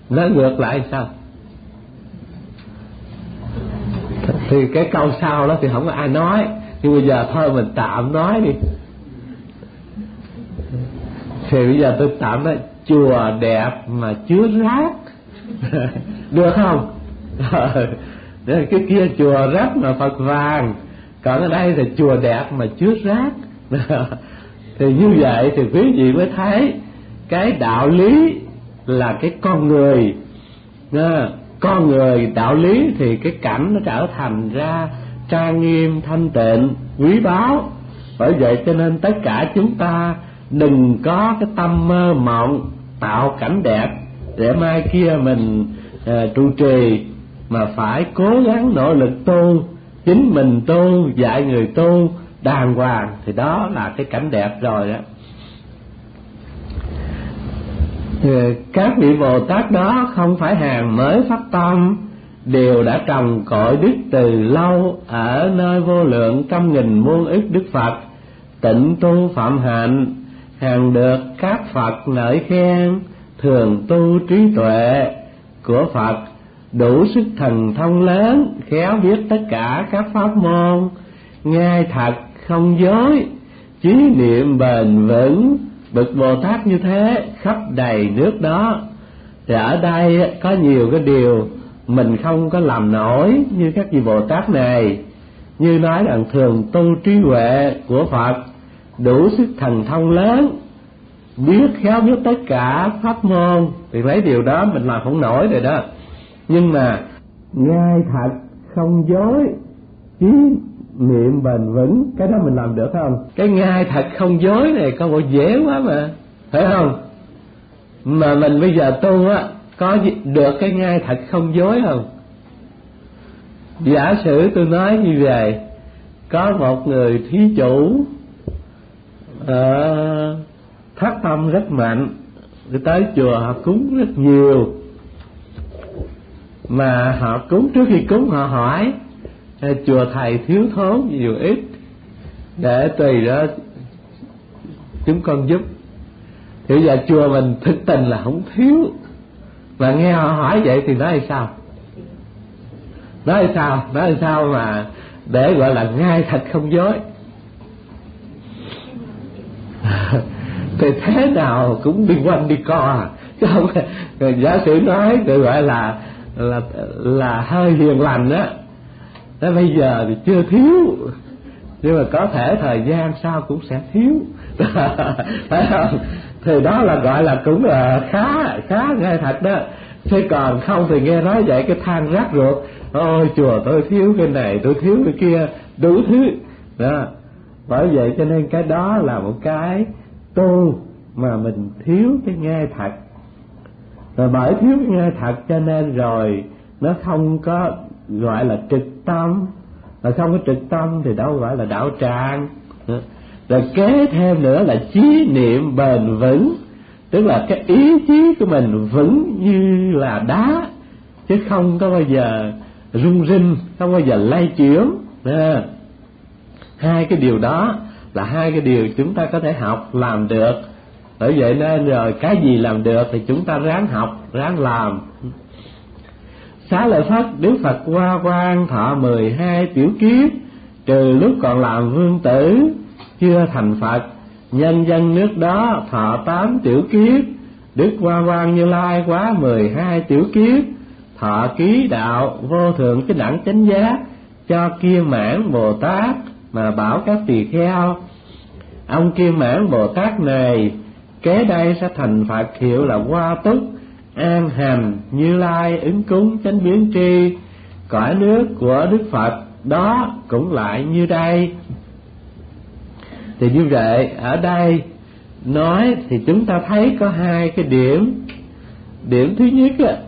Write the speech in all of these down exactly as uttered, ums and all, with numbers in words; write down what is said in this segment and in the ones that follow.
Nói ngược lại sao? Thì cái câu sau đó thì không có ai nói, nhưng bây giờ thôi mình tạm nói đi. Thì bây giờ tôi tạm nói chùa đẹp mà chứa rác. Được không? Cái kia chùa rác mà Phật vàng, còn ở đây là chùa đẹp mà chứa rác. Thì như vậy thì quý vị mới thấy cái đạo lý là cái con người. Con người đạo lý thì cái cảnh nó trở thành ra trang nghiêm, thanh tịnh, quý báu. Bởi vậy cho nên tất cả chúng ta đừng có cái tâm mơ mộng tạo cảnh đẹp để mai kia mình à, trụ trì, mà phải cố gắng nỗ lực tu, chính mình tu, dạy người tu đàng hoàng, thì đó là cái cảnh đẹp rồi đó. Các vị Bồ Tát đó không phải hàng mới phát tâm, đều đã trồng cội đức từ lâu ở nơi vô lượng trăm nghìn muôn ức Đức Phật, tịnh tu phạm hạnh, hàng được các Phật ngợi khen, thường tu trí tuệ của Phật, đủ sức thần thông lớn, khéo biết tất cả các pháp môn, ngay thật không dối, chí niệm bền vững. Bậc Bồ Tát như thế khắp đầy nước đó. Thì ở đây có nhiều cái điều mình không có làm nổi như các vị Bồ Tát này, như nói rằng thường tu trí huệ của Phật, đủ sức thần thông lớn, biết khéo biết tất cả pháp môn. Thì mấy điều đó mình làm không nổi rồi đó. Nhưng mà ngay thật không dối, chí niệm bền vững, cái đó mình làm được không? Cái ngay thật không dối này có bộ dễ quá mà, phải không? Mà mình bây giờ tu á, có được cái ngay thật không dối không? Giả sử tôi nói như vậy, có một người thí chủ uh, phát tâm rất mạnh, người tới chùa họ cúng rất nhiều, mà họ cúng, trước khi cúng họ hỏi chùa thầy thiếu thốn nhiều ít để tùy đó chúng con giúp. Thì bây giờ chùa mình thực tình là không thiếu, mà nghe họ hỏi vậy thì nói sao? Nói sao? Nói sao mà để gọi là ngay thật không dối? Thì thế nào cũng đi quanh đi co, chứ không. Giả sử nói thì gọi là là là hơi hiền lành á, đó bây giờ thì chưa thiếu, nhưng mà có thể thời gian sau cũng sẽ thiếu. Phải không? Thì đó là gọi là cũng là khá khá ngay thật đó. Thế còn không thì nghe nói vậy cái than rát ruột, ôi chùa tôi thiếu cái này, tôi thiếu cái kia, đủ thứ đó. Bởi vậy cho nên cái đó là một cái tu mà mình thiếu cái nghe thật. Rồi bởi thiếu cái nghe thật cho nên rồi nó không có gọi là trực tâm, mà không có trực tâm thì đâu gọi là đạo tràng. Rồi kế thêm nữa là chí niệm bền vững, tức là cái ý chí của mình vững như là đá, chứ không có bao giờ rung rinh, không bao giờ lay chuyển. À, hai cái điều đó là hai cái điều chúng ta có thể học làm được. Bởi vậy nên rồi cái gì làm được thì chúng ta ráng học, ráng làm. Xá lợi Phất, Đức Phật Hoa Quang thọ mười hai tiểu kiếp, trừ lúc còn làm vương tử chưa thành Phật, nhân dân nước đó thọ tám tiểu kiếp. Đức Hoa Quang Như Lai quá mười hai tiểu kiếp, thọ ký đạo vô thượng cái đẳng chánh giác cho Kiêm Mãn Bồ Tát, mà bảo các tỳ kheo: ông Kiêm Mãn Bồ Tát này kế đây sẽ thành Phật, hiệu là Hoa Túc, an hành Như Lai ứng cúng chánh biến tri. Cõi nước của Đức Phật đó cũng lại như đây. Thì như vậy ở đây nói thì chúng ta thấy có hai cái điểm. Điểm thứ nhất á,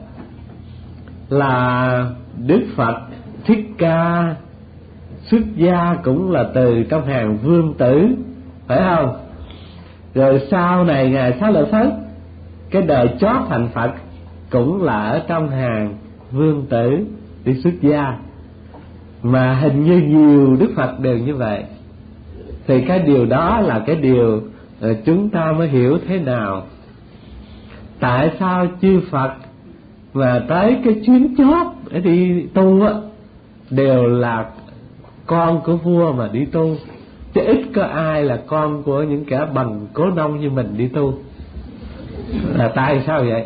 là Đức Phật Thích Ca xuất gia cũng là từ trong hàng vương tử, phải không? Rồi sau này ngài Xá Lợi Phất cái đời chót thành Phật cũng là ở trong hàng vương tử đi xuất gia, mà hình như nhiều Đức Phật đều như vậy. Thì cái điều đó là cái điều chúng ta mới hiểu thế nào tại sao chư Phật mà tới cái chuyến chót để đi tu á đều là con của vua mà đi tu, chứ ít có ai là con của những kẻ bằng cố nông như mình đi tu. Là tại sao vậy?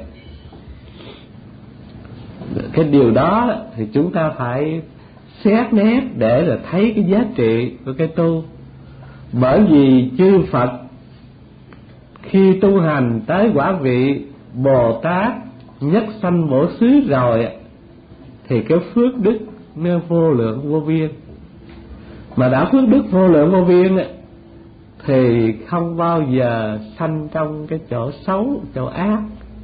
Cái điều đó thì chúng ta phải xét nét để là thấy cái giá trị của cái tu. Bởi vì chư Phật khi tu hành tới quả vị Bồ Tát nhất sanh bổ xứ rồi thì cái phước đức nó vô lượng vô biên. Mà đã phước đức vô lượng vô biên thì không bao giờ sanh trong cái chỗ xấu, chỗ ác.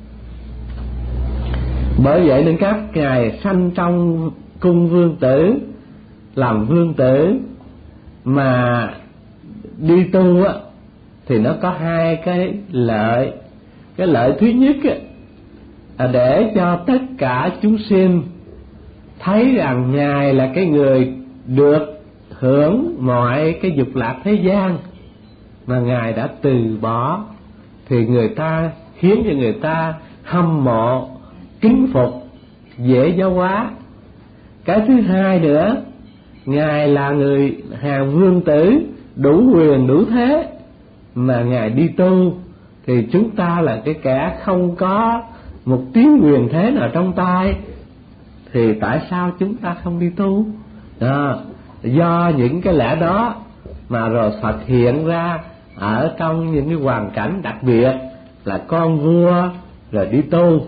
Bởi vậy nên các ngài sanh trong cung vương tử, làm vương tử mà đi tu á, thì nó có hai cái lợi. Cái lợi thứ nhất á, là để cho tất cả chúng sinh thấy rằng ngài là cái người được hưởng mọi cái dục lạc thế gian mà ngài đã từ bỏ, thì người ta khiến cho người ta hâm mộ, kính phục, dễ giáo hóa. Cái thứ hai nữa, ngài là người hàng vương tử, đủ quyền đủ thế mà ngài đi tu, thì chúng ta là cái kẻ không có một tiếng quyền thế nào trong tay, thì tại sao chúng ta không đi tu? Đó, do những cái lẽ đó mà rồi Phật hiện ra ở trong những cái hoàn cảnh đặc biệt là con vua rồi đi tu.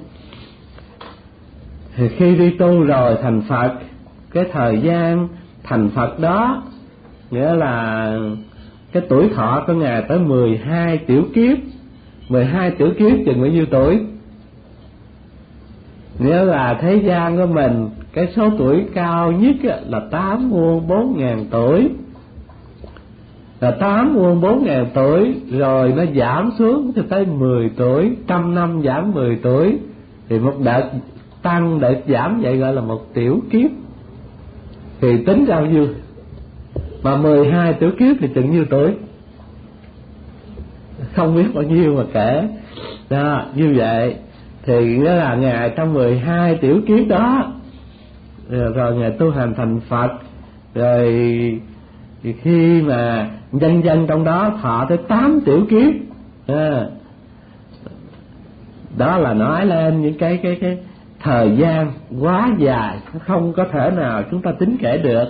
Thì khi đi tu rồi thành Phật, cái thời gian thành Phật đó nghĩa là cái tuổi thọ của ngài tới mười hai tiểu kiếp. Mười hai tiểu kiếp chừng bao nhiêu tuổi? Nghĩa là thế gian của mình cái số tuổi cao nhất là tám muôn bốn ngàn tuổi, là tám muôn bốn ngàn tuổi, rồi nó giảm xuống cho tới mười tuổi, trăm năm giảm mười tuổi, thì một đợt tăng đợt giảm vậy gọi là một tiểu kiếp. Thì tính ra bao nhiêu? Mà mười hai tiểu kiếp thì chừng nhiêu tuổi? Không biết bao nhiêu mà kể. Đó, như vậy thì nghĩa là ngài trong mười hai tiểu kiếp đó rồi, rồi ngài tu hành thành Phật. Rồi thì khi mà dân dân trong đó thọ tới tám tiểu kiếp, à, đó là nói lên những cái cái cái thời gian quá dài, không có thể nào chúng ta tính kể được.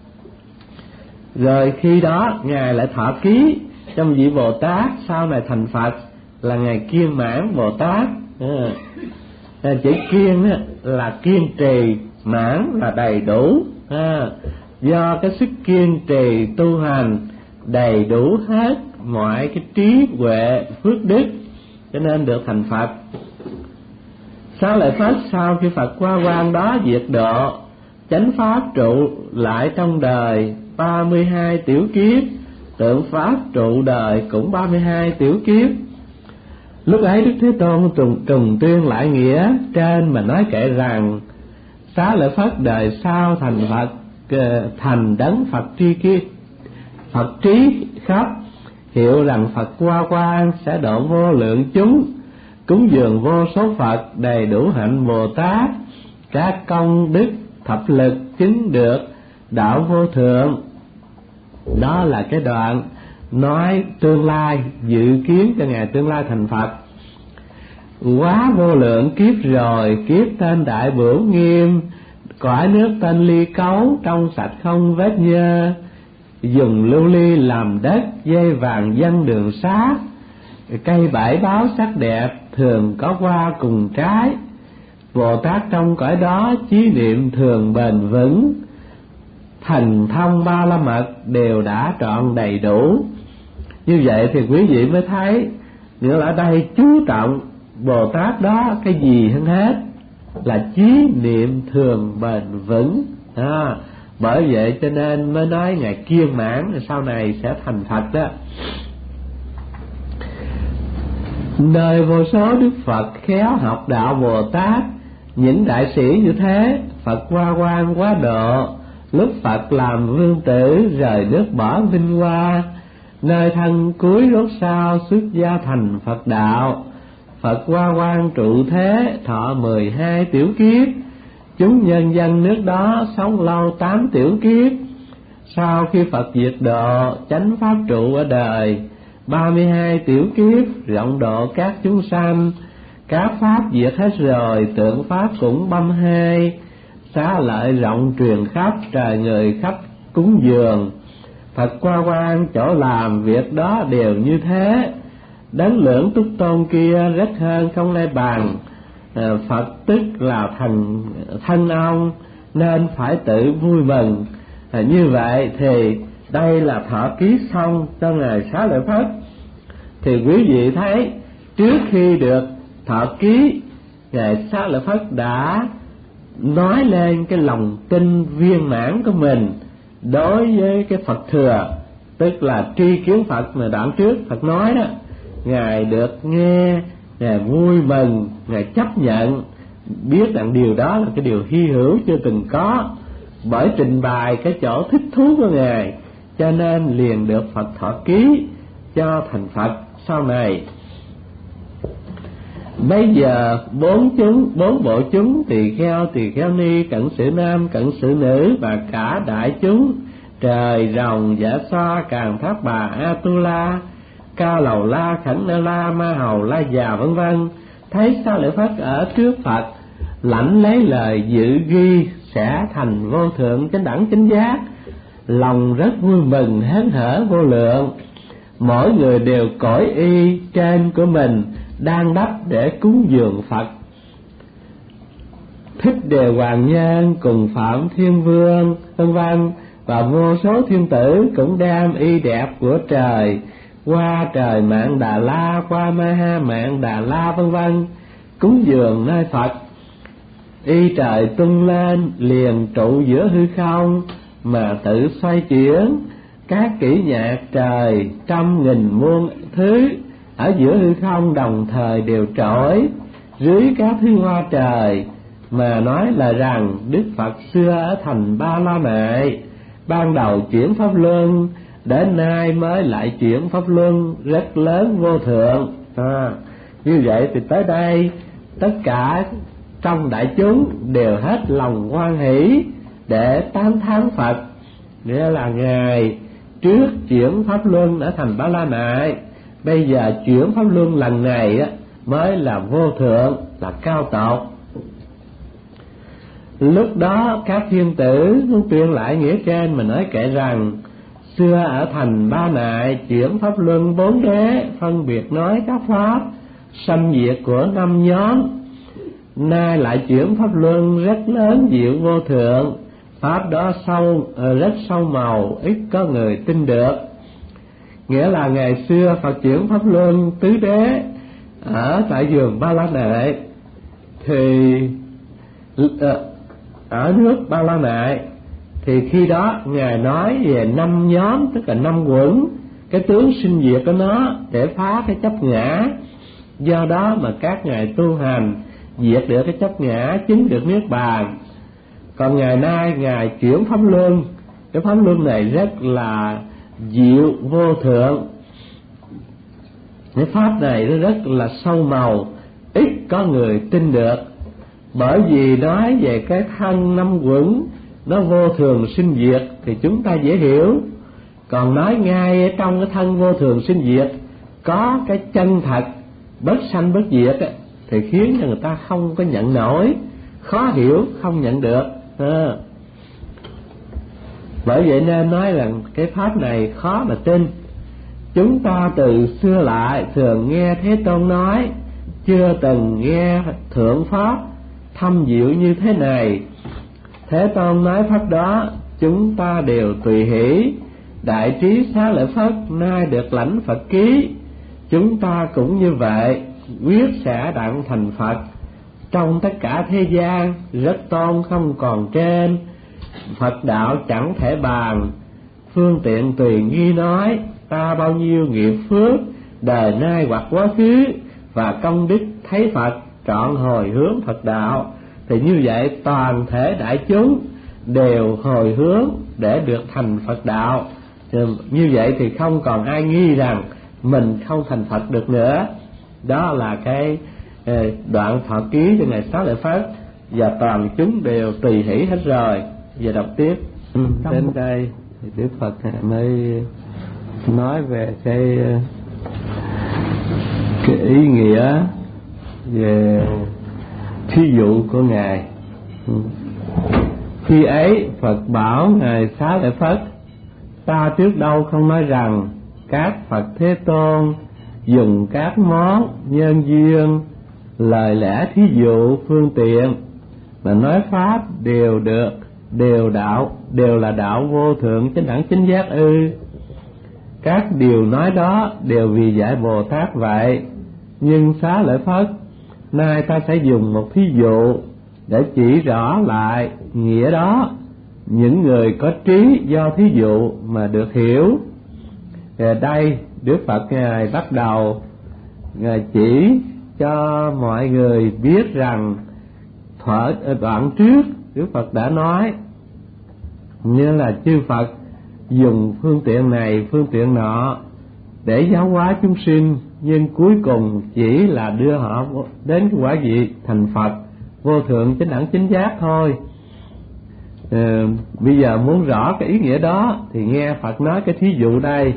Rồi khi đó ngài lại thọ ký trong vị Bồ Tát sau này thành Phật là ngài Kiên Mãn Bồ Tát. À, chữ kiên á, là kiên trì, mãn là đầy đủ. À, do cái sức kiên trì tu hành đầy đủ hết mọi cái trí huệ phước đức cho nên được thành Phật. Sao lại phát sau khi Phật qua quan đó diệt độ, chánh pháp trụ lại trong đời ba mươi hai tiểu kiếp, tượng pháp trụ đời cũng ba mươi hai tiểu kiếp. Lúc ấy Đức Thế Tôn trùng, trùng tuyên lại nghĩa trên mà nói kể rằng Xá Lợi Phất đời sau thành Phật, thành đấng Phật tri kiếp, Phật trí khắp, hiệu rằng Phật qua quan sẽ độ vô lượng chúng, cúng dường vô số Phật đầy đủ hạnh Bồ Tát, các công đức thập lực chứng được đạo vô thượng. Đó là cái đoạn nói tương lai, dự kiến cho ngày tương lai thành Phật. Quá vô lượng kiếp rồi, kiếp tên Đại Bửu Nghiêm, cõi nước tên Ly Cấu, trong sạch không vết nhơ, dùng lưu ly làm đất, dây vàng dân đường sát, cây bãi báo sắc đẹp, thường có hoa cùng trái. Bồ Tát trong cõi đó chí niệm thường bền vững, thần thông ba la mật đều đã trọn đầy đủ. Như vậy thì quý vị mới thấy, nghĩa là ở đây chú trọng Bồ Tát đó cái gì hơn hết là chí niệm thường bền vững. À, bởi vậy cho nên mới nói ngài Kiên Mãn sau này sẽ thành Phật đó. Nơi vô số Đức Phật khéo học đạo Bồ Tát, những đại sĩ như thế Phật qua quan quá độ, lúc Phật làm vương tử rời nước bỏ vinh hoa, nơi thân cuối rốt sao xuất gia thành Phật đạo. Phật Hoa Quang trụ thế thọ mười hai tiểu kiếp, chúng nhân dân nước đó sống lâu tám tiểu kiếp. Sau khi Phật diệt độ, chánh pháp trụ ở đời ba mươi hai tiểu kiếp, rộng độ các chúng sanh. Các pháp diệt hết rồi, tượng pháp cũng băm hai, xá lợi rộng truyền khắp, trời người khắp cúng dường. Phật Hoa Quang chỗ làm việc đó đều như thế. Đấng Lưỡng Túc Tôn kia rất hơn không lai bằng. Phật tức là thần thân ông, nên phải tự vui mừng. Như vậy thì đây là thọ ký xong cho Ngài Xá Lợi Phất. Thì quý vị thấy, trước khi được thọ ký, Ngài Xá Lợi Phất đã nói lên cái lòng tin viên mãn của mình đối với cái Phật thừa, tức là tri kiến Phật mà đoạn trước Phật nói đó. Ngài được nghe, Ngài vui mừng, Ngài chấp nhận, biết rằng điều đó là cái điều hy hữu chưa từng có. Bởi trình bày cái chỗ thích thú của Ngài, cho nên liền được Phật thọ ký cho thành Phật sau này. Bây giờ bốn chúng, bốn bộ chúng tỳ kheo, tỳ kheo ni, cận sự nam, cận sự nữ và cả đại chúng trời, rồng, dạ xoa, càn thác bà, Atula, Cao Lầu La, Khẩn Na La, Ma Hầu La Già vân vân, thấy Xá Lợi Phất ở trước Phật, lãnh lấy lời dự ghi sẽ thành vô thượng chánh đẳng chánh giác, lòng rất vui mừng hớn hở vô lượng. Mỗi người đều cõi y trên của mình đang đắp để cúng dường Phật. Thích Đề Hoàng Nhân cùng Phạm Thiên Vương vân vân và vô số thiên tử cũng đem y đẹp của trời qua trời Mạn Đà La, qua Ma Ha Mạn Đà La vân vân cúng dường nơi Phật. Y trời tung lên liền trụ giữa hư không mà tự xoay chuyển, các kỹ nhạc trời trăm nghìn muôn thứ ở giữa hư không đồng thời đều trỗi dưới các thứ hoa trời, mà nói là rằng Đức Phật xưa ở thành Ba La Mại ban đầu chuyển pháp luân, đến nay mới lại chuyển pháp luân rất lớn vô thượng. À, như vậy thì tới đây tất cả trong đại chúng đều hết lòng hoan hỷ để tán thán Phật, nghĩa là Ngài trước chuyển pháp luân ở thành Ba La Mại, bây giờ chuyển pháp luân lần này á mới là vô thượng, là cao tột. Lúc đó các thiên tử muốn tuyên lại nghĩa trên mà nói kể rằng xưa ở thành Ba Nại chuyển pháp luân bốn đế, phân biệt nói các pháp sanh diệt của năm nhóm, nay lại chuyển pháp luân rất lớn diệu vô thượng, pháp đó sâu rất sâu màu, ít có người tin được. Nghĩa là ngày xưa Phật chuyển pháp luân tứ đế ở tại vườn Ba La Nại, thì ở nước Ba La Nại thì khi đó Ngài nói về năm nhóm, tức là năm quẩn, cái tướng sinh diệt của nó để phá cái chấp ngã. Do đó mà các ngài tu hành diệt được cái chấp ngã, chứng được niết bàn. Còn ngày nay Ngài chuyển pháp luân, cái pháp luân này rất là diệu vô thượng. Cái pháp này nó rất là sâu màu, ít có người tin được. Bởi vì nói về cái thân năm quẩn nó vô thường sinh diệt thì chúng ta dễ hiểu. Còn nói ngay ở trong cái thân vô thường sinh diệt có cái chân thật bất sanh bất diệt ấy, thì khiến cho người ta không có nhận nổi, khó hiểu, không nhận được. À. Bởi vậy nên nói rằng cái pháp này khó mà tin. Chúng ta từ xưa lại thường nghe Thế Tôn nói, chưa từng nghe thượng pháp thâm diệu như thế này. Thế Tôn nói pháp đó chúng ta đều tùy hỷ. Đại trí Xá Lợi Phất nay được lãnh Phật ký, chúng ta cũng như vậy, quyết sẽ đặng thành Phật. Trong tất cả thế gian rất tôn không còn trên, Phật đạo chẳng thể bàn, phương tiện tùy nghi nói. Ta bao nhiêu nghiệp phước đời nay hoặc quá khứ, và công đức thấy Phật trọn hồi hướng Phật đạo. Thì như vậy toàn thể đại chúng đều hồi hướng để được thành Phật đạo. Như vậy thì không còn ai nghi rằng mình không thành Phật được nữa. Đó là cái đoạn thọ ký cho Ngài Xá Lợi Phất, và toàn chúng đều tùy hỷ hết rồi. Giờ đọc tiếp. Ừ, đến đây thì Đức Phật mới nói về cái cái ý nghĩa về thí dụ của Ngài. Ừ. Khi ấy Phật bảo Ngài Xá Lợi Phất: ta trước đâu không nói rằng các Phật Thế Tôn dùng các món nhân duyên, lời lẽ thí dụ, phương tiện mà nói pháp đều được, đều đạo, đều là đạo vô thượng chánh đẳng chánh giác ư? Các điều nói đó đều vì giải Bồ Tát vậy. Nhưng Xá Lợi Phất, nay ta sẽ dùng một thí dụ để chỉ rõ lại nghĩa đó. Những người có trí do thí dụ mà được hiểu. Ở đây Đức Phật Ngài bắt đầu Ngài chỉ cho mọi người biết rằng thuở đoạn trước Đức Phật đã nói như là chư Phật dùng phương tiện này phương tiện nọ để giáo hóa chúng sinh, nhưng cuối cùng chỉ là đưa họ đến cái quả vị thành Phật vô thượng chánh đẳng chánh giác thôi. À, bây giờ muốn rõ cái ý nghĩa đó thì nghe Phật nói cái thí dụ đây.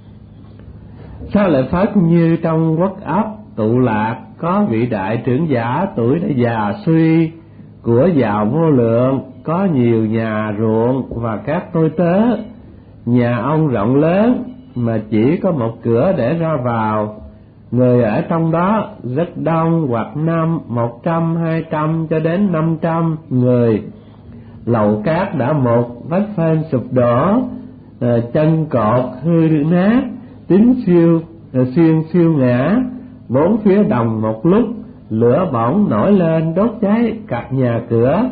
Xá Lợi Phất, như trong quốc ấp tụ lạc có vị đại trưởng giả tuổi đã già suy, của giàu vô lượng, có nhiều nhà ruộng và các tôi tớ. Nhà ông rộng lớn mà chỉ có một cửa để ra vào. Người ở trong đó rất đông, hoặc năm, một trăm, hai trăm cho đến năm trăm người. Lầu cát đã một, vách phên sụp đổ, chân cột hư nát, tín siêu xuyên siêu ngã. Bốn phía đồng một lúc, lửa bỏng nổi lên đốt cháy các nhà cửa.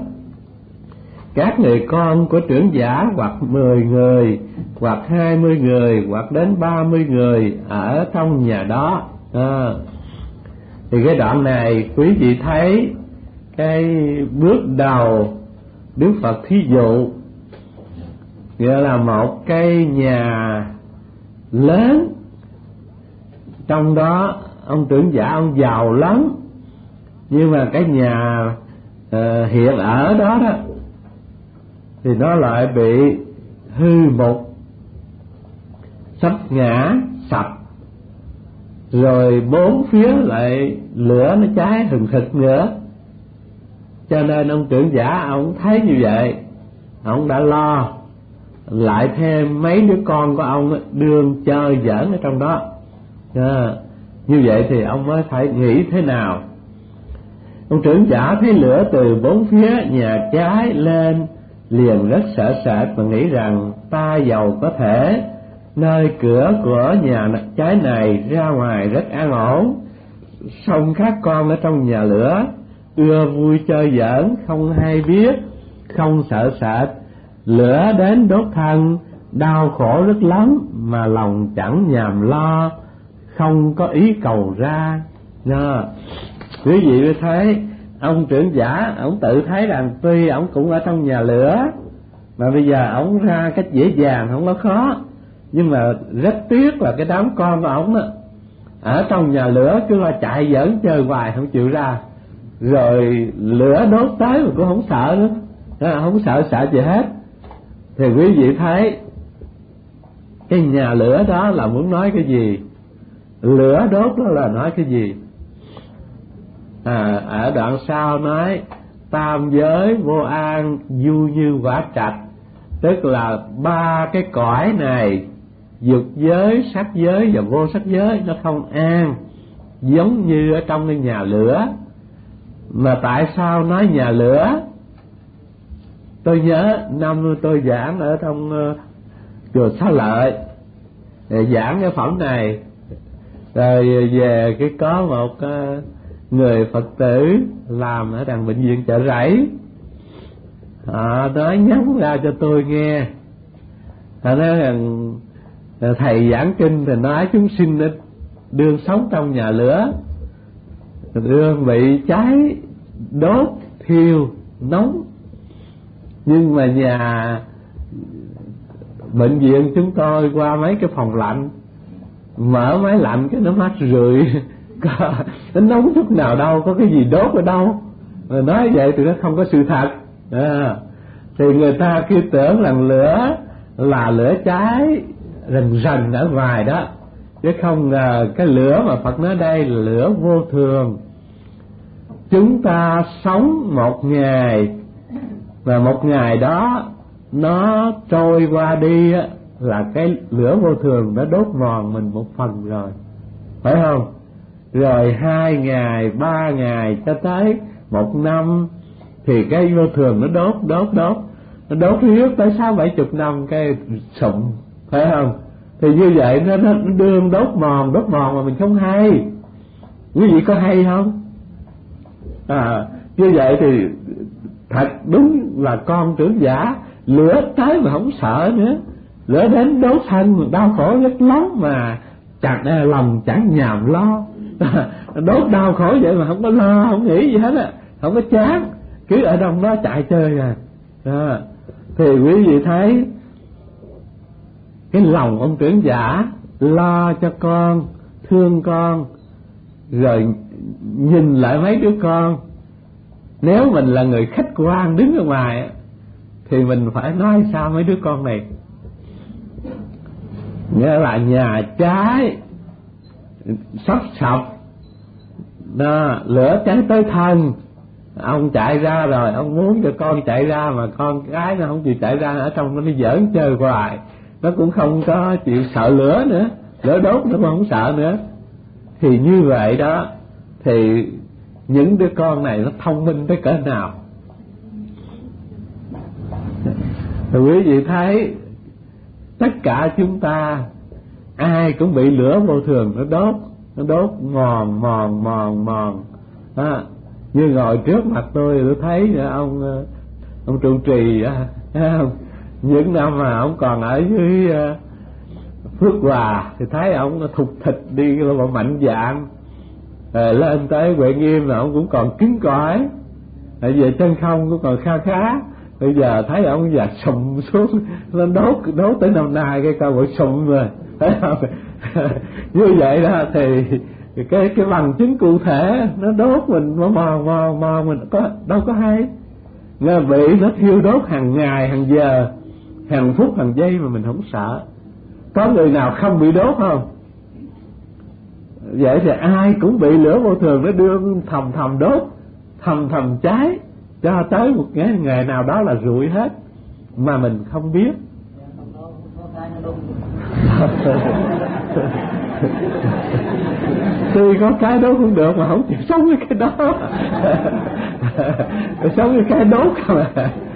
Các người con của trưởng giả hoặc mười người, hoặc hai mươi người, hoặc đến ba mươi người ở trong nhà đó. À, thì cái đoạn này quý vị thấy cái bước đầu Đức Phật thí dụ, nghĩa là một cái nhà lớn, trong đó ông trưởng giả ông giàu lắm, nhưng mà cái nhà uh, hiện ở đó đó thì nó lại bị hư mục, sắp ngã sập, rồi bốn phía lại lửa nó cháy hừng hực nữa. Cho nên ông trưởng giả ông thấy như vậy, ông đã lo lại thêm mấy đứa con của ông đương chơi giỡn ở trong đó. À, như vậy thì ông mới phải nghĩ thế nào. Ông trưởng giả thấy lửa từ bốn phía nhà cháy lên, liền rất sợ sệt và nghĩ rằng ta giàu có thể nơi cửa của nhà cháy này ra ngoài rất an ổn, song các con ở trong nhà lửa ưa vui chơi giỡn, không hay biết, không sợ sệt. Lửa đến đốt thân, đau khổ rất lắm, mà lòng chẳng nhàm lo, không có ý cầu ra. Nha, quý vị thấy ông trưởng giả ông tự thấy rằng tuy ông cũng ở trong nhà lửa, mà bây giờ ông ra cách dễ dàng không có khó, nhưng mà rất tiếc là cái đám con của ông đó ở trong nhà lửa cứ là chạy giỡn chơi hoài không chịu ra, rồi lửa đốt tới mà cũng không sợ nữa, không sợ sợ gì hết. Thì quý vị thấy cái nhà lửa đó là muốn nói cái gì, lửa đốt đó là nói cái gì. À, ở đoạn sau nói tam giới vô an du như quả trạch, tức là ba cái cõi này, dục giới, sắc giới và vô sắc giới, nó không an, giống như ở trong cái nhà lửa. Mà tại sao nói nhà lửa? Tôi nhớ năm tôi giảng ở trong uh, chùa Xá Lợi, giảng cái phẩm này, rồi về cái có một uh, người Phật tử làm ở đằng bệnh viện Chợ Rẫy, họ nói nhắn ra cho tôi nghe, họ nói rằng thầy giảng kinh thì nói chúng sinh đương sống trong nhà lửa, đương bị cháy đốt thiêu nóng, nhưng mà nhà bệnh viện chúng tôi qua mấy cái phòng lạnh, mở máy lạnh cái nó mát rượi, nó nóng chút nào đâu, có cái gì đốt ở đâu. Mà nói vậy thì nó không có sự thật. À, thì người ta cứ tưởng rằng lửa là lửa cháy rần rần ở ngoài đó, chứ không ngờ cái lửa mà Phật nói đây là lửa vô thường. Chúng ta sống một ngày, và một ngày đó nó trôi qua đi á, là cái lửa vô thường đã đốt mòn mình một phần rồi, phải không? Rồi hai ngày, ba ngày cho tới một năm thì cái vô thường nó đốt, đốt, đốt, nó đốt riết tới sáu bảy chục năm cái sụm, phải không? Thì như vậy nó, nó đương đốt mòn, đốt mòn mà mình không hay. Quý vị có hay không? À, như vậy thì thật đúng là con trưởng giả, lửa tới mà không sợ nữa, lửa đến đốt thân đau khổ rất lắm mà chẳng lòng chẳng nhàm lo. Đốt đau khổ vậy mà không có lo, không nghĩ gì hết á, không có chán, cứ ở trong đó chạy chơi à. À, thì quý vị thấy cái lòng ông trưởng giả lo cho con, thương con, rồi nhìn lại mấy đứa con. Nếu mình là người khách quan đứng ở ngoài thì mình phải nói sao mấy đứa con này? Nghĩa là nhà cháy sắp sập đó, lửa cháy tới thân, ông chạy ra rồi, ông muốn cho con chạy ra mà con gái nó không chịu chạy ra, ở trong nó đi giỡn chơi hoài, nó cũng không có chịu sợ lửa nữa, lửa đốt nó cũng không sợ nữa. Thì như vậy đó, thì những đứa con này nó thông minh tới cỡ nào? Thì quý vị thấy tất cả chúng ta ai cũng bị lửa vô thường nó đốt, nó đốt mòn mòn mòn mòn. À, như ngồi trước mặt tôi tôi thấy ông ông trụ trì, không? Những năm mà ông còn ở dưới Phước Hòa thì thấy ông thục thịt đi là mạnh dạn. À, lên tới Huệ Nghiêm là ông cũng còn cứng cỏi, tại vì chân không cũng còn kha khá. Bây giờ thấy ông già sụm xuống, lên đốt đốt tới năm nay cái cao bộ sụm rồi, thấy không? Như vậy đó thì cái cái bằng chứng cụ thể nó đốt mình mò mò mò mò mình có đâu có hay. Nghe bị nó thiêu đốt hàng ngày hàng giờ, hàng phút hàng giây mà mình không sợ. Có người nào không bị đốt không? Vậy thì ai cũng bị lửa vô thường nó đưa thầm thầm đốt, thầm thầm cháy, cho tới một ngày, ngày nào đó là rụi hết mà mình không biết. Tuy có cái đốt cũng được mà không chịu sống với cái đó. Sống với cái đốt mà.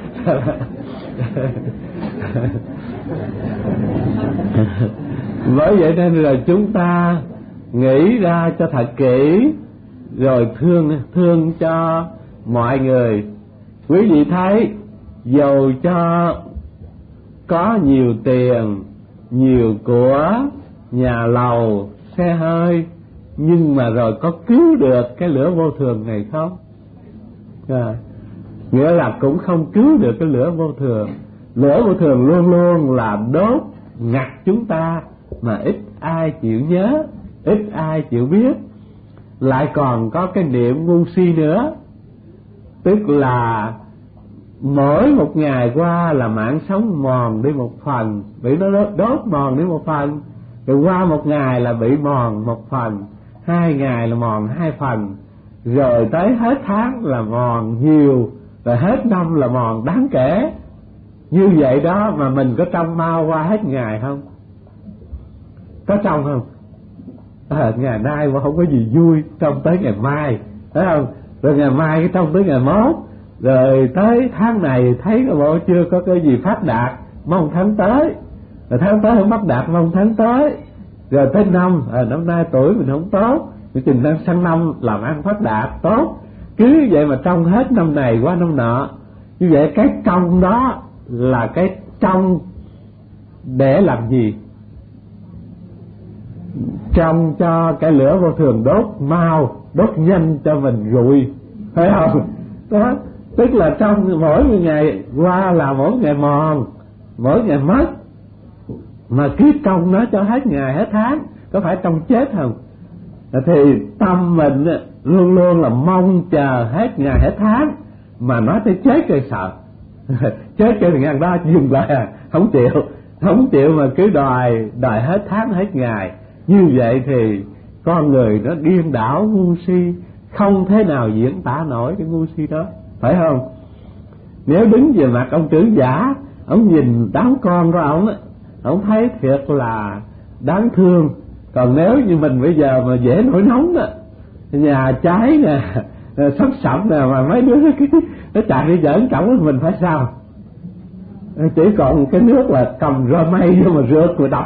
Bởi vậy nên là chúng ta nghĩ ra cho thật kỹ, rồi thương thương cho mọi người. Quý vị thấy dầu cho có nhiều tiền, nhiều của, nhà lầu, xe hơi, nhưng mà rồi có cứu được cái lửa vô thường này không? À, nghĩa là cũng không cứu được cái lửa vô thường. Lửa vô thường luôn luôn là đốt ngặt chúng ta, mà ít ai chịu nhớ, ít ai chịu biết. Lại còn có cái niệm ngu si nữa, tức là mỗi một ngày qua là mạng sống mòn đi một phần, bị nó đốt, đốt mòn đi một phần, rồi qua một ngày là bị mòn một phần, hai ngày là mòn hai phần, rồi tới hết tháng là mòn nhiều, rồi hết năm là mòn đáng kể. Như vậy đó mà mình có trông mau qua hết ngày không? Có trông không? À, ngày nay mà không có gì vui, trông tới ngày mai, thấy không? Rồi ngày mai cái trông tới ngày mốt, rồi tới tháng này thấy cái bộ chưa có cái gì phát đạt, mong tháng tới, rồi tháng tới không phát đạt, mong tháng tới, rồi tới năm, à, năm nay tuổi mình không tốt, mình trình đang sang năm làm ăn phát đạt tốt, cứ vậy mà trong hết năm này qua năm nọ. Như vậy cái trong đó là cái trong để làm gì? Trong cho cái lửa vô thường đốt mau, đốt nhanh cho mình rụi, phải không? Đó, tức là trong mỗi ngày qua là mỗi ngày mòn, mỗi ngày mất, mà cứ trong nó cho hết ngày hết tháng, có phải trong chết không? thì tâm mình luôn luôn là mong chờ hết ngày hết tháng, mà nói tới chết rồi sợ chết cái ngàn đó dừng lại, không chịu không chịu mà cứ đòi đòi hết tháng hết ngày. Như vậy thì con người nó điên đảo ngu si, không thể nào diễn tả nổi cái ngu si đó, phải không? Nếu đứng về mặt ông trưởng giả, ông nhìn đám con của ông á, ông thấy thiệt là đáng thương. Còn nếu như mình bây giờ mà dễ nổi nóng á, nhà cháy nè, sắp sập nè, mà mấy đứa nó, nó chạy đi giỡn cổng mình phải sao? Chỉ còn cái nước là cầm rơ mây vô mà rượt rồi đập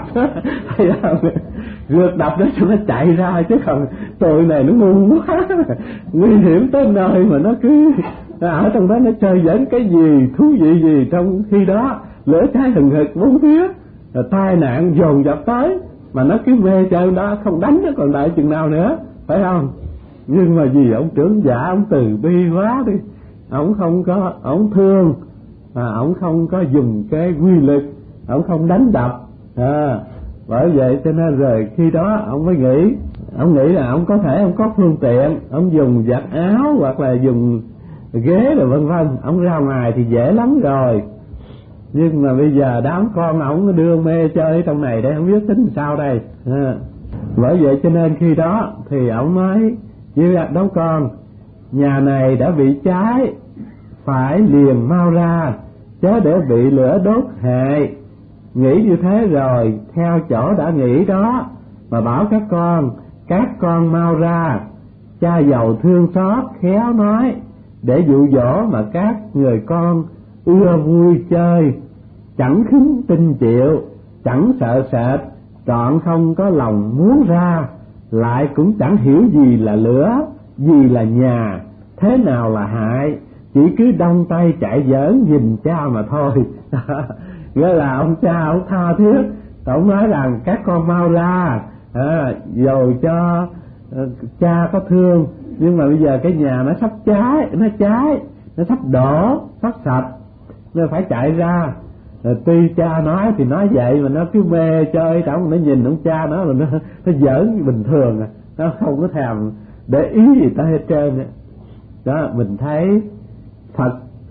rượt đập đó cho nó chạy ra, chứ còn tụi này nó ngu quá, nguy hiểm tới nơi mà nó cứ ở trong đó nó chơi giỡn cái gì thú vị gì, trong khi đó lửa cháy hừng hực bốn phía, tai nạn dồn dập tới, mà nó cứ mê chơi đó, không đánh nó còn đợi chừng nào nữa, phải không? Nhưng mà vì ông trưởng giả ông từ bi quá đi, ông không có, ông thương mà ông không có dùng cái quy lực, ông không đánh đập à, bởi vậy cho nên rồi khi đó ông mới nghĩ, ông nghĩ là ông có thể ông có phương tiện, ông dùng giặt áo hoặc là dùng ghế rồi vân vân, ông ra ngoài thì dễ lắm rồi. Nhưng mà bây giờ đám con ông đưa mê chơi trong này để không biết tính sao đây à. Bởi vậy cho nên khi đó thì ông mới với đám con, nhà này đã bị cháy, phải liền mau ra, chớ để bị lửa đốt hại. Nghĩ như thế rồi theo chỗ đã nghĩ đó mà bảo các con, các con mau ra. Cha giàu thương xót khéo nói, để dụ dỗ mà các người con ưa vui chơi, chẳng khứng tin chịu, chẳng sợ sệt, trọn không có lòng muốn ra, lại cũng chẳng hiểu gì là lửa, gì là nhà, thế nào là hại, chỉ cứ đông tay chạy giỡn nhìn cha mà thôi. Nghĩa là ông cha ông tha thiết, ông nói rằng các con mau ra, à, dầu cho uh, cha có thương, nhưng mà bây giờ cái nhà nó sắp cháy, nó cháy, nó sắp đổ, sắp sạch, nó phải chạy ra. Rồi tuy cha nói thì nói vậy mà nó cứ mê chơi trong, nó nhìn ông cha nó rồi nó nó giỡn bình thường à, nó không có thèm để ý gì tới hết trơn á. Đó, mình thấy Phật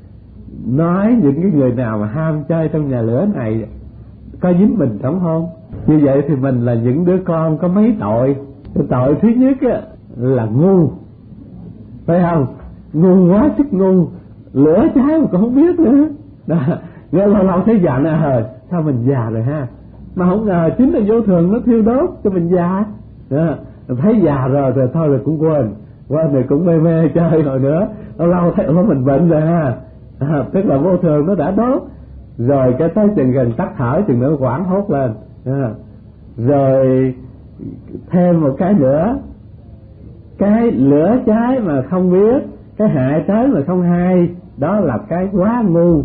nói những cái người nào mà ham chơi trong nhà lửa này có dính mình sống không? Như vậy thì mình là những đứa con có mấy tội. Cái tội thứ nhất á là ngu, phải không? Ngu quá sức ngu, lửa cháy mà còn không biết nữa. Đó, lâu lâu thấy già nè, hời sao mình già rồi ha, mà không ngờ chính là vô thường nó thiêu đốt cho mình già. Đó, thấy già rồi rồi thôi rồi cũng quên, quên rồi cũng mê mê chơi rồi nữa, lâu lâu thấy ủa mình bệnh rồi ha, à, tức là vô thường nó đã đốt rồi, cái tới chừng gần tắt thở chừng nữa quảng hốt lên. À, rồi thêm một cái nữa, cái lửa cháy mà không biết, cái hại tới mà không hay, đó là cái quá ngu.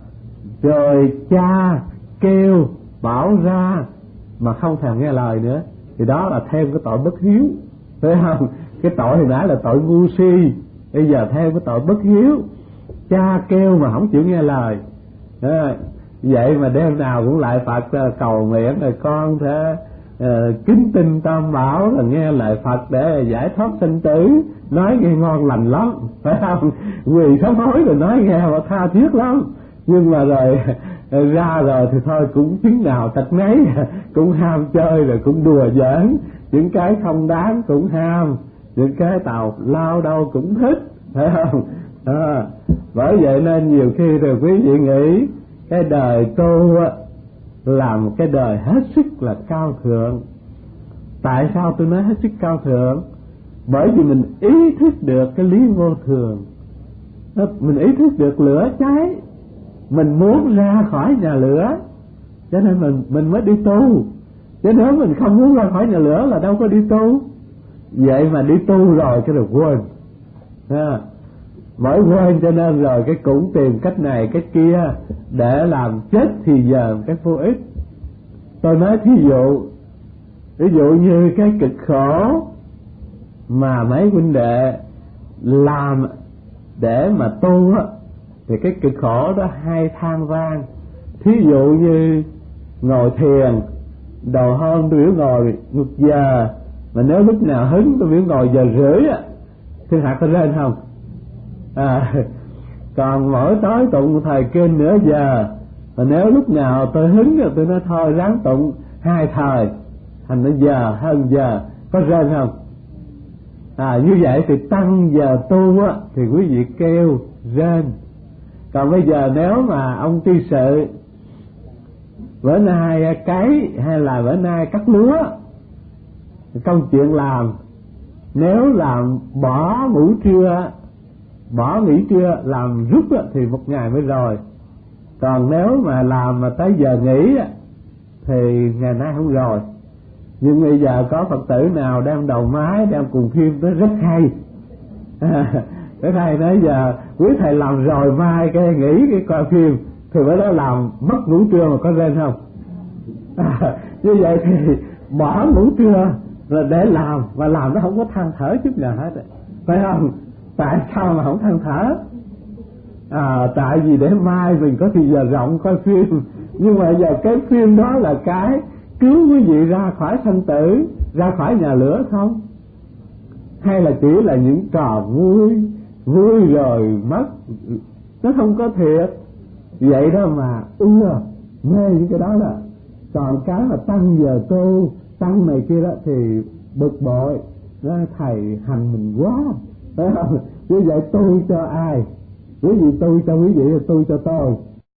Rồi cha kêu bảo ra mà không thèm nghe lời nữa, thì đó là thêm cái tội bất hiếu, phải không? Cái tội hồi nãy là tội ngu si, bây giờ thêm cái tội bất hiếu. Cha kêu mà không chịu nghe lời à, vậy mà đêm nào cũng lại Phật cầu nguyện rồi con sẽ uh, kính tin Tam Bảo, là nghe lời Phật để giải thoát sinh tử, nói nghe ngon lành lắm, phải không? Quỳ sám hối rồi nói nghe mà tha thiết lắm, nhưng mà rồi ra rồi thì thôi cũng chứng nào tật nấy, cũng ham chơi rồi cũng đùa giỡn, những cái không đáng cũng ham, những cái tào lao đâu cũng thích, phải không? À, bởi vậy nên nhiều khi rồi quý vị nghĩ cái đời tu là một cái đời hết sức là cao thượng. Tại sao tôi nói hết sức cao thượng? Bởi vì mình ý thức được cái lý vô thường, mình ý thức được lửa cháy, mình muốn ra khỏi nhà lửa, cho nên mình mình mới đi tu. Chứ nếu mình không muốn ra khỏi nhà lửa là đâu có đi tu. Vậy mà đi tu rồi cái rồi quên à, bởi quên cho nên rồi cái cũng tìm cách này cách kia để làm chết thì giờ cái vô ích. Tôi nói thí dụ, ví dụ như cái cực khổ mà mấy huynh đệ làm để mà tu á, thì cái cực khổ đó hay than vang. Thí dụ như ngồi thiền đầu hôm tôi biểu ngồi một giờ, Mà nếu lúc nào hứng tôi biểu ngồi giờ rưỡi á, thiên hạ có rên không? À, còn mỗi tối tụng thời kinh nửa giờ. Mà nếu lúc nào tôi hứng rồi tôi nói thôi ráng tụng hai thời, thành nó giờ hơn giờ, có rên không? À, như vậy thì tăng giờ tu á thì quý vị kêu rên. Còn bây giờ nếu mà ông tri sự bữa nay cấy hay là bữa nay cắt lúa, công chuyện làm, nếu làm bỏ ngủ trưa, bỏ nghỉ trưa làm rút á, thì một ngày mới rồi. Còn nếu mà làm mà tới giờ nghỉ á, thì ngày nay không rồi. Nhưng bây giờ có Phật tử nào đem đầu máy, đem cùng phim tới rất hay. À, cái thầy nói giờ quý thầy làm rồi mai cái nghỉ cái coi phim, thì bữa đó làm mất ngủ trưa mà có lên không? À, như vậy thì bỏ ngủ trưa rồi để làm, và làm nó không có than thở chút nào hết, phải không? Tại sao mà không than thở? À, tại vì để mai mình có thì giờ rộng coi phim. Nhưng mà giờ cái phim đó là cái cứu quý vị ra khỏi sanh tử, ra khỏi nhà lửa không? Hay là chỉ là những trò vui, vui rồi mất, nó không có thiệt. Vậy đó mà ưa mê những cái đó là. Còn cái mà tăng giờ tu, tăng này kia đó thì bực bội, đó thầy hành mình quá, phải không? Như vậy tu cho ai? Quý vị tu cho quý vị, tu cho tôi.